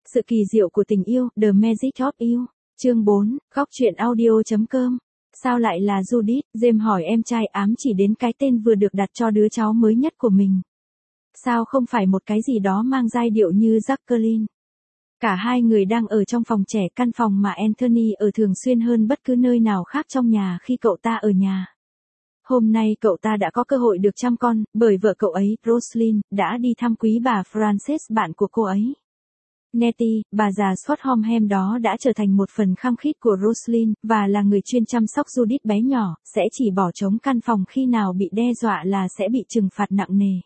Sự kỳ diệu của tình yêu, The Magic of You. Chương 4, góc truyện audio.com. Sao lại là Judith? James hỏi em trai, ám chỉ đến cái tên vừa được đặt cho đứa cháu mới nhất của mình. Sao không phải một cái gì đó mang giai điệu như Jacqueline? Cả hai người đang ở trong phòng trẻ, căn phòng mà Anthony ở thường xuyên hơn bất cứ nơi nào khác trong nhà khi cậu ta ở nhà. Hôm nay cậu ta đã có cơ hội được chăm con, bởi vợ cậu ấy, Roslyn, đã đi thăm quý bà Frances, bạn của cô ấy. Nettie, bà già Swarthomham đó đã trở thành một phần khăng khít của Roslyn, và là người chuyên chăm sóc Judith bé nhỏ, sẽ chỉ bỏ trống căn phòng khi nào bị đe dọa là sẽ bị trừng phạt nặng nề.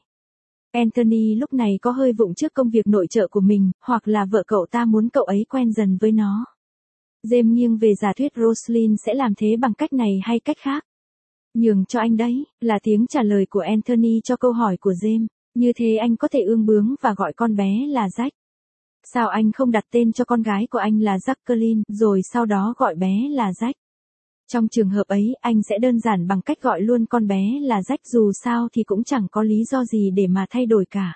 Anthony lúc này có hơi vụng trước công việc nội trợ của mình, hoặc là vợ cậu ta muốn cậu ấy quen dần với nó. James nghiêng về giả thuyết Roslyn sẽ làm thế bằng cách này hay cách khác. Nhường cho anh đấy, là tiếng trả lời của Anthony cho câu hỏi của James. Như thế anh có thể ương bướng và gọi con bé là Jack. Sao anh không đặt tên cho con gái của anh là Jacqueline, rồi sau đó gọi bé là Jack? Trong trường hợp ấy, anh sẽ đơn giản bằng cách gọi luôn con bé là Jack, dù sao thì cũng chẳng có lý do gì để mà thay đổi cả.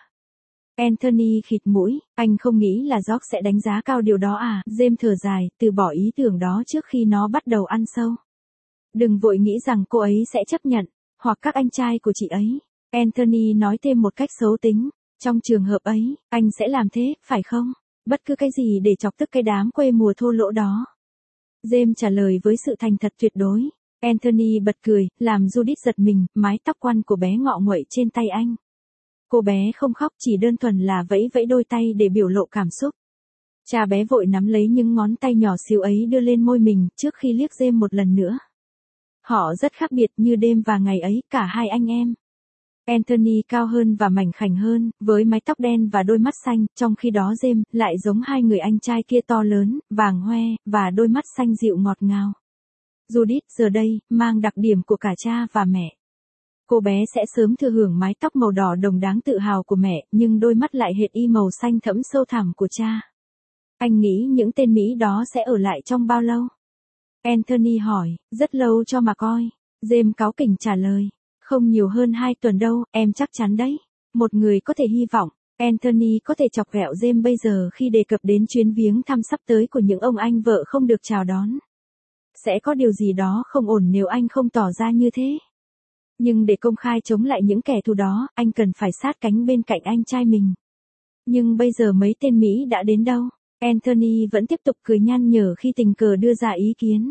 Anthony khịt mũi, anh không nghĩ là George sẽ đánh giá cao điều đó à? James thở dài, từ bỏ ý tưởng đó trước khi nó bắt đầu ăn sâu. Đừng vội nghĩ rằng cô ấy sẽ chấp nhận, hoặc các anh trai của chị ấy. Anthony nói thêm một cách xấu tính. Trong trường hợp ấy, anh sẽ làm thế, phải không? Bất cứ cái gì để chọc tức cái đám quê mùa thô lỗ đó. James trả lời với sự thành thật tuyệt đối. Anthony bật cười, làm Judith giật mình, mái tóc quăn của bé ngọ nguậy trên tay anh. Cô bé không khóc, chỉ đơn thuần là vẫy vẫy đôi tay để biểu lộ cảm xúc. Cha bé vội nắm lấy những ngón tay nhỏ xíu ấy đưa lên môi mình, trước khi liếc James một lần nữa. Họ rất khác biệt, như đêm và ngày ấy, cả hai anh em. Anthony cao hơn và mảnh khảnh hơn, với mái tóc đen và đôi mắt xanh, trong khi đó James lại giống hai người anh trai kia, to lớn, vàng hoe, và đôi mắt xanh dịu ngọt ngào. Judith giờ đây, mang đặc điểm của cả cha và mẹ. Cô bé sẽ sớm thừa hưởng mái tóc màu đỏ đồng đáng tự hào của mẹ, nhưng đôi mắt lại hệt y màu xanh thẫm sâu thẳm của cha. Anh nghĩ những tên Mỹ đó sẽ ở lại trong bao lâu? Anthony hỏi, rất lâu cho mà coi. James cáu kỉnh trả lời. Không nhiều hơn 2 tuần đâu, em chắc chắn đấy. Một người có thể hy vọng, Anthony có thể chọc ghẹo James bây giờ khi đề cập đến chuyến viếng thăm sắp tới của những ông anh vợ không được chào đón. Sẽ có điều gì đó không ổn nếu anh không tỏ ra như thế. Nhưng để công khai chống lại những kẻ thù đó, anh cần phải sát cánh bên cạnh anh trai mình. Nhưng bây giờ mấy tên Mỹ đã đến đâu? Anthony vẫn tiếp tục cười nhăn nhở khi tình cờ đưa ra ý kiến.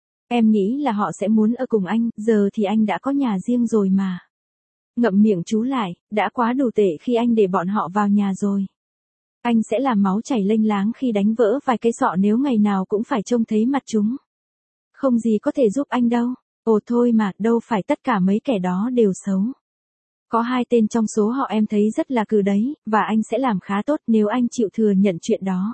Em nghĩ là họ sẽ muốn ở cùng anh, giờ thì anh đã có nhà riêng rồi mà. Ngậm miệng chú lại, đã quá đủ tệ khi anh để bọn họ vào nhà rồi. Anh sẽ làm máu chảy lênh láng khi đánh vỡ vài cây sọ nếu ngày nào cũng phải trông thấy mặt chúng. Không gì có thể giúp anh đâu. Ồ thôi mà, đâu phải tất cả mấy kẻ đó đều xấu. Có 2 tên trong số họ em thấy rất là cừ đấy, và anh sẽ làm khá tốt nếu anh chịu thừa nhận chuyện đó.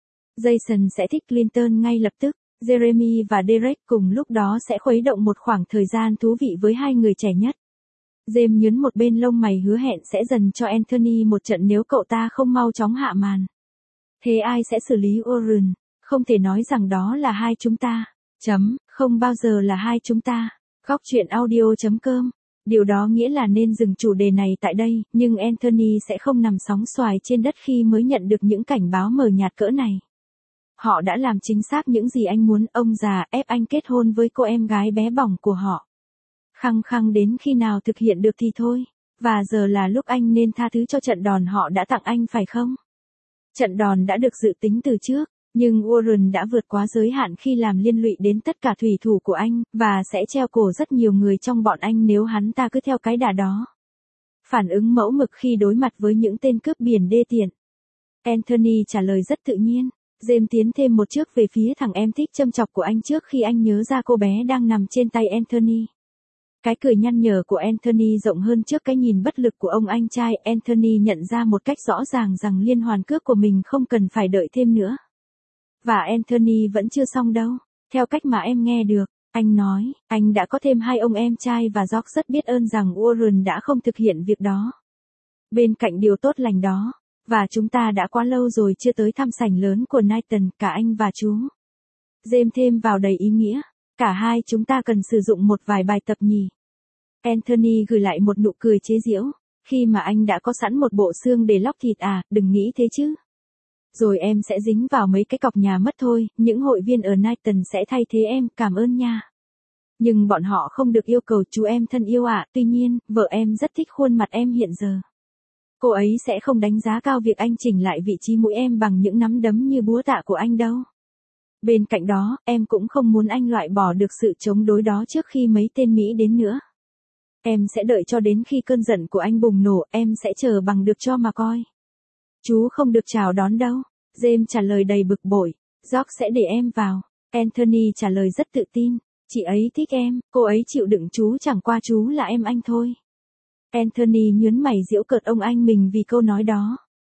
Jason sẽ thích Clinton ngay lập tức. Jeremy và Derek cùng lúc đó sẽ khuấy động một khoảng thời gian thú vị với 2 người trẻ nhất. James nhướng một bên lông mày, hứa hẹn sẽ dần cho Anthony một trận nếu cậu ta không mau chóng hạ màn. Thế ai sẽ xử lý Warren? Không thể nói rằng đó là hai chúng ta. Không bao giờ là hai chúng ta. Góc truyện audio.com. Điều đó nghĩa là nên dừng chủ đề này tại đây, nhưng Anthony sẽ không nằm sóng xoài trên đất khi mới nhận được những cảnh báo mờ nhạt cỡ này. Họ đã làm chính xác những gì anh muốn, ông già ép anh kết hôn với cô em gái bé bỏng của họ. Khăng khăng đến khi nào thực hiện được thì thôi, và giờ là lúc anh nên tha thứ cho trận đòn họ đã tặng anh, phải không? Trận đòn đã được dự tính từ trước, nhưng Warren đã vượt quá giới hạn khi làm liên lụy đến tất cả thủy thủ của anh, và sẽ treo cổ rất nhiều người trong bọn anh nếu hắn ta cứ theo cái đà đó. Phản ứng mẫu mực khi đối mặt với những tên cướp biển đê tiện. Anthony trả lời rất tự nhiên. James tiến thêm một bước về phía thằng em thích châm chọc của anh trước khi anh nhớ ra cô bé đang nằm trên tay Anthony. Cái cười nhăn nhở của Anthony rộng hơn trước cái nhìn bất lực của ông anh trai. Anthony nhận ra một cách rõ ràng rằng liên hoàn cước của mình không cần phải đợi thêm nữa. Và Anthony vẫn chưa xong đâu. Theo cách mà em nghe được, anh nói, anh đã có thêm 2 ông em trai và George rất biết ơn rằng Warren đã không thực hiện việc đó. Bên cạnh điều tốt lành đó, và chúng ta đã quá lâu rồi chưa tới thăm sảnh lớn của Nathan, cả anh và chú. James thêm vào đầy ý nghĩa, cả hai chúng ta cần sử dụng một vài bài tập nhỉ. Anthony gửi lại một nụ cười chế giễu, khi mà anh đã có sẵn một bộ xương để lóc thịt à, đừng nghĩ thế chứ. Rồi em sẽ dính vào mấy cái cọc nhà mất thôi, những hội viên ở Nighton sẽ thay thế em, cảm ơn nha. Nhưng bọn họ không được yêu cầu chú em thân yêu ạ, tuy nhiên, vợ em rất thích khuôn mặt em hiện giờ. Cô ấy sẽ không đánh giá cao việc anh chỉnh lại vị trí mũi em bằng những nắm đấm như búa tạ của anh đâu. Bên cạnh đó, em cũng không muốn anh loại bỏ được sự chống đối đó trước khi mấy tên Mỹ đến nữa. Em sẽ đợi cho đến khi cơn giận của anh bùng nổ, em sẽ chờ bằng được cho mà coi. Chú không được chào đón đâu. James trả lời đầy bực bội. George sẽ để em vào. Anthony trả lời rất tự tin. Chị ấy thích em, cô ấy chịu đựng chú, chẳng qua chú là em anh thôi. Anthony nhướng mày giễu cợt ông anh mình vì câu nói đó.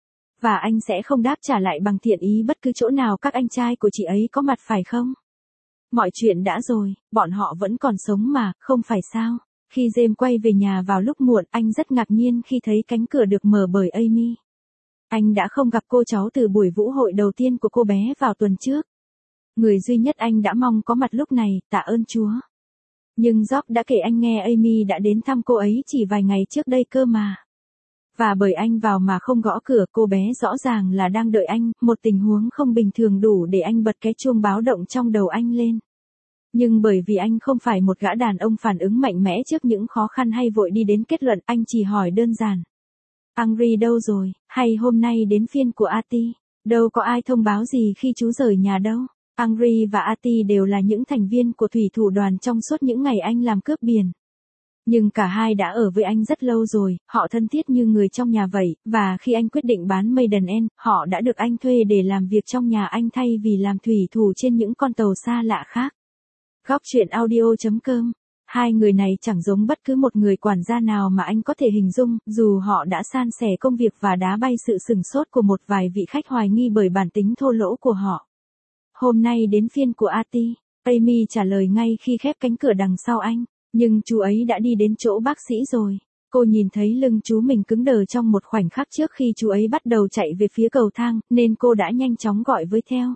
Và anh sẽ không đáp trả lại bằng thiện ý bất cứ chỗ nào các anh trai của chị ấy có mặt phải không? Mọi chuyện đã rồi, bọn họ vẫn còn sống mà, không phải sao? Khi James quay về nhà vào lúc muộn, anh rất ngạc nhiên khi thấy cánh cửa được mở bởi Amy. Anh đã không gặp cô cháu từ buổi vũ hội đầu tiên của cô bé vào tuần trước. Người duy nhất anh đã mong có mặt lúc này, tạ ơn Chúa. Nhưng George đã kể anh nghe Amy đã đến thăm cô ấy chỉ vài ngày trước đây cơ mà. Và bởi anh vào mà không gõ cửa, cô bé rõ ràng là đang đợi anh, một tình huống không bình thường đủ để anh bật cái chuông báo động trong đầu anh lên. Nhưng bởi vì anh không phải một gã đàn ông phản ứng mạnh mẽ trước những khó khăn hay vội đi đến kết luận, anh chỉ hỏi đơn giản. Henry đâu rồi, hay hôm nay đến phiên của Ati? Đâu có ai thông báo gì khi chú rời nhà đâu. Henry và Ati đều là những thành viên của thủy thủ đoàn trong suốt những ngày anh làm cướp biển. Nhưng cả hai đã ở với anh rất lâu rồi, họ thân thiết như người trong nhà vậy, và khi anh quyết định bán Maiden End, họ đã được anh thuê để làm việc trong nhà anh thay vì làm thủy thủ trên những con tàu xa lạ khác. Góc chuyện audio.com. Hai người này chẳng giống bất cứ một người quản gia nào mà anh có thể hình dung, dù họ đã san sẻ công việc và đá bay sự sửng sốt của một vài vị khách hoài nghi bởi bản tính thô lỗ của họ. Hôm nay đến phiên của Ati, Amy trả lời ngay khi khép cánh cửa đằng sau anh. Nhưng chú ấy đã đi đến chỗ bác sĩ rồi. Cô nhìn thấy lưng chú mình cứng đờ trong một khoảnh khắc trước khi chú ấy bắt đầu chạy về phía cầu thang, nên cô đã nhanh chóng gọi với theo.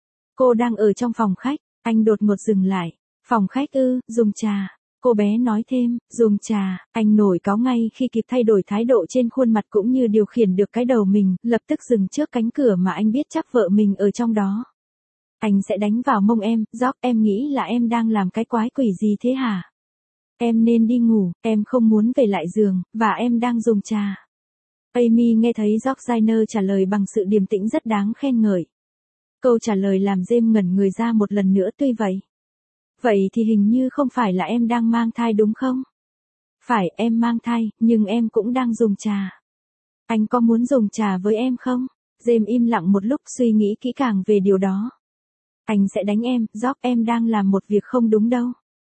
Cô đang ở trong phòng khách, anh đột ngột dừng lại. Phòng khách ư, dùng trà. Cô bé nói thêm, dùng trà. Anh nổi cáu ngay khi kịp thay đổi thái độ trên khuôn mặt cũng như điều khiển được cái đầu mình, lập tức dừng trước cánh cửa mà anh biết chắc vợ mình ở trong đó. Anh sẽ đánh vào mông em, George, em nghĩ là em đang làm cái quái quỷ gì thế hả? Em nên đi ngủ, em không muốn về lại giường, và em đang dùng trà. Amy nghe thấy George Zainer trả lời bằng sự điềm tĩnh rất đáng khen ngợi. Câu trả lời làm James ngẩn người ra một lần nữa. Tuy vậy. Vậy thì hình như không phải là em đang mang thai đúng không? Phải, em mang thai, nhưng em cũng đang dùng trà. Anh có muốn dùng trà với em không? James im lặng một lúc suy nghĩ kỹ càng về điều đó. Anh sẽ đánh em, George, em đang làm một việc không đúng đâu.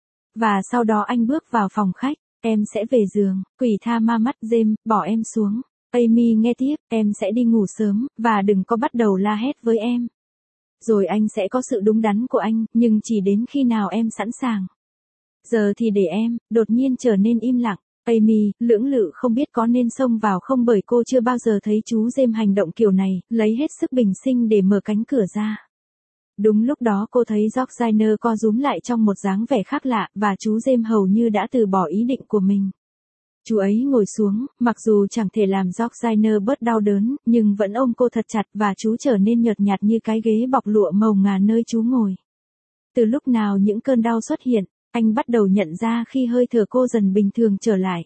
Và sau đó anh bước vào phòng khách, em sẽ về giường, quỷ tha ma mắt James, bỏ em xuống. Amy nghe tiếp, em sẽ đi ngủ sớm, và đừng có bắt đầu la hét với em. Rồi anh sẽ có sự đúng đắn của anh, nhưng chỉ đến khi nào em sẵn sàng. Giờ thì để em, đột nhiên trở nên im lặng. Amy, lưỡng lự không biết có nên xông vào không bởi cô chưa bao giờ thấy chú James hành động kiểu này, lấy hết sức bình sinh để mở cánh cửa ra. Đúng lúc đó cô thấy George Zainer co rúm lại trong một dáng vẻ khác lạ, và chú James hầu như đã từ bỏ ý định của mình. Chú ấy ngồi xuống, mặc dù chẳng thể làm George Zainer bớt đau đớn, nhưng vẫn ôm cô thật chặt và chú trở nên nhợt nhạt như cái ghế bọc lụa màu ngà nơi chú ngồi. Từ lúc nào những cơn đau xuất hiện, anh bắt đầu nhận ra khi hơi thở cô dần bình thường trở lại.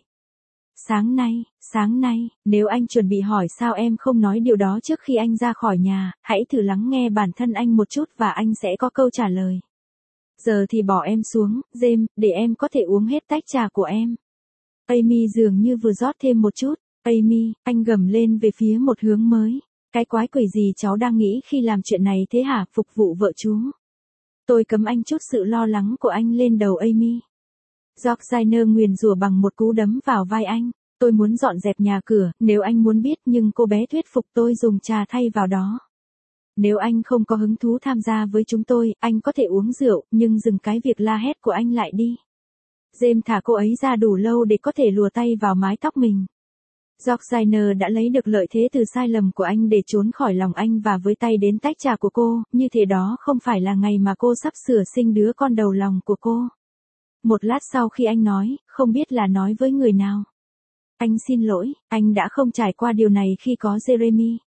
Sáng nay, nếu anh chuẩn bị hỏi sao em không nói điều đó trước khi anh ra khỏi nhà, hãy thử lắng nghe bản thân anh một chút và anh sẽ có câu trả lời. Giờ thì bỏ em xuống, James, để em có thể uống hết tách trà của em. Amy dường như vừa rót thêm một chút. Amy, anh gầm lên về phía một hướng mới. Cái quái quỷ gì cháu đang nghĩ khi làm chuyện này thế hả, phục vụ vợ chú? Tôi cấm anh chút sự lo lắng của anh lên đầu Amy. George Zainer nguyền rủa bằng một cú đấm vào vai anh. Tôi muốn dọn dẹp nhà cửa, nếu anh muốn biết, nhưng cô bé thuyết phục tôi dùng trà thay vào đó. Nếu anh không có hứng thú tham gia với chúng tôi, anh có thể uống rượu, nhưng dừng cái việc la hét của anh lại đi. James thả cô ấy ra đủ lâu để có thể lùa tay vào mái tóc mình. George Zainer đã lấy được lợi thế từ sai lầm của anh để trốn khỏi lòng anh và với tay đến tách trà của cô, như thế đó không phải là ngày mà cô sắp sửa sinh đứa con đầu lòng của cô. Một lát sau khi anh nói, không biết là nói với người nào. Anh xin lỗi, anh đã không trải qua điều này khi có Jeremy.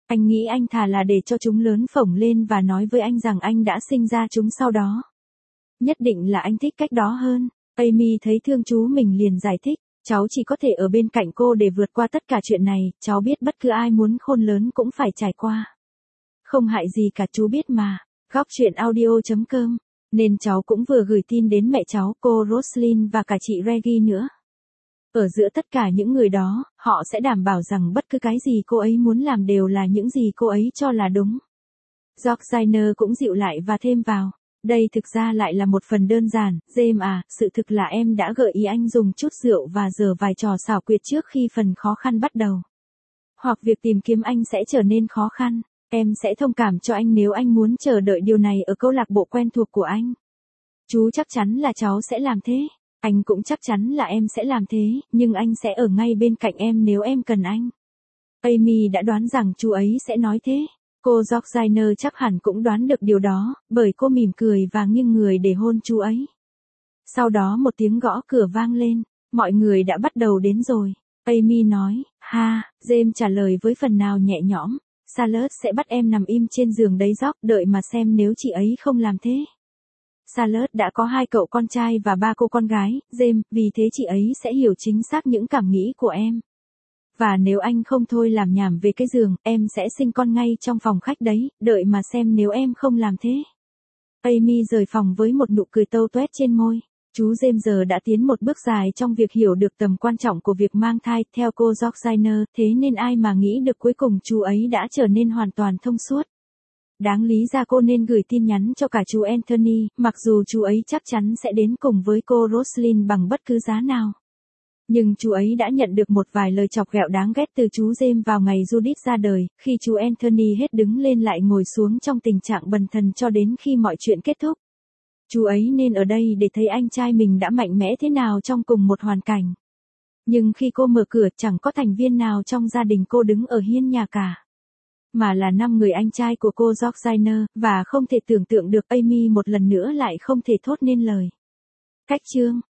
Anh nghĩ anh thà là để cho chúng lớn phổng lên và nói với anh rằng anh đã sinh ra chúng sau đó. Nhất định là anh thích cách đó hơn. Amy thấy thương chú mình liền giải thích, cháu chỉ có thể ở bên cạnh cô để vượt qua tất cả chuyện này, cháu biết bất cứ ai muốn khôn lớn cũng phải trải qua. Không hại gì cả, chú biết mà. Góc chuyện audio.com. Nên cháu cũng vừa gửi tin đến mẹ cháu, cô Roslyn và cả chị Reggie nữa. Ở giữa tất cả những người đó, họ sẽ đảm bảo rằng bất cứ cái gì cô ấy muốn làm đều là những gì cô ấy cho là đúng. Georgina cũng dịu lại và thêm vào. Đây thực ra lại là một phần đơn giản, James à, sự thực là em đã gợi ý anh dùng chút rượu và giở vài trò xảo quyệt trước khi phần khó khăn bắt đầu. Hoặc việc tìm kiếm anh sẽ trở nên khó khăn. Em sẽ thông cảm cho anh nếu anh muốn chờ đợi điều này ở câu lạc bộ quen thuộc của anh. Chú chắc chắn là cháu sẽ làm thế. Anh cũng chắc chắn là em sẽ làm thế, nhưng anh sẽ ở ngay bên cạnh em nếu em cần anh. Amy đã đoán rằng chú ấy sẽ nói thế. Cô Georgina chắc hẳn cũng đoán được điều đó, bởi cô mỉm cười và nghiêng người để hôn chú ấy. Sau đó một tiếng gõ cửa vang lên, mọi người đã bắt đầu đến rồi. Amy nói, ha, James trả lời với phần nào nhẹ nhõm, Charlotte sẽ bắt em nằm im trên giường đấy George, đợi mà xem nếu chị ấy không làm thế. Charlotte đã có 2 cậu con trai và 3 cô con gái, James, vì thế chị ấy sẽ hiểu chính xác những cảm nghĩ của em. Và nếu anh không thôi làm nhảm về cái giường, em sẽ sinh con ngay trong phòng khách đấy, đợi mà xem nếu em không làm thế. Amy rời phòng với một nụ cười tâu tuét trên môi. Chú James giờ đã tiến một bước dài trong việc hiểu được tầm quan trọng của việc mang thai, theo cô Georgina, thế nên ai mà nghĩ được cuối cùng chú ấy đã trở nên hoàn toàn thông suốt. Đáng lý ra cô nên gửi tin nhắn cho cả chú Anthony, mặc dù chú ấy chắc chắn sẽ đến cùng với cô Roslyn bằng bất cứ giá nào. Nhưng chú ấy đã nhận được một vài lời chọc ghẹo đáng ghét từ chú James vào ngày Judith ra đời, khi chú Anthony hết đứng lên lại ngồi xuống trong tình trạng bần thần cho đến khi mọi chuyện kết thúc. Chú ấy nên ở đây để thấy anh trai mình đã mạnh mẽ thế nào trong cùng một hoàn cảnh. Nhưng khi cô mở cửa chẳng có thành viên nào trong gia đình cô đứng ở hiên nhà cả. Mà là 5 người anh trai của cô Georgina, và không thể tưởng tượng được Amy một lần nữa lại không thể thốt nên lời. Cách chương